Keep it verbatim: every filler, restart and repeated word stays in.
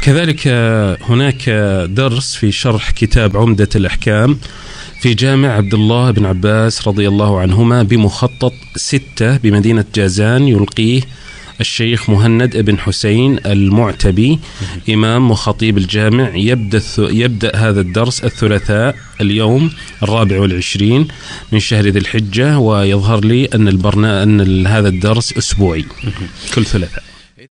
كذلك هناك درس في شرح كتاب عمدة الأحكام في جامع عبد الله بن عباس رضي الله عنهما بمخطط ستة بمدينة جازان، يلقيه الشيخ مهند بن حسين المعتبي إمام وخطيب الجامع. يبدأ, يبدأ هذا الدرس الثلاثاء اليوم الرابع والعشرين من شهر ذي الحجة، ويظهر لي أن, البرنا... أن هذا الدرس أسبوعي كل ثلاثاء.